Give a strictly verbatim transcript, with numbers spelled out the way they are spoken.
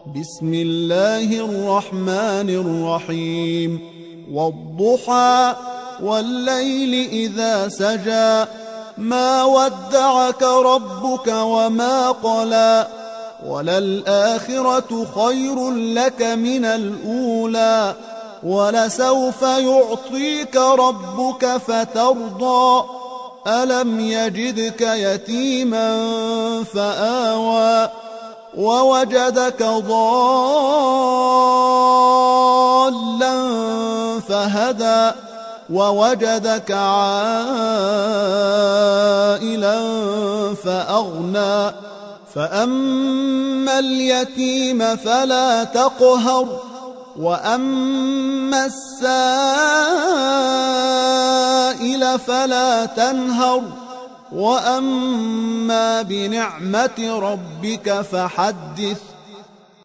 بسم الله الرحمن الرحيم والضحى والليل إذا سجى ما ودعك ربك وما قلى وللآخرة خير لك من الأولى ولسوف يعطيك ربك فترضى ألم يجدك يتيما فآوى ووجدك ضالا فهدى ووجدك عائلا فأغنى فأما اليتيم فلا تقهر وأما السائل فلا تنهر وأما بنعمة ربك فحدث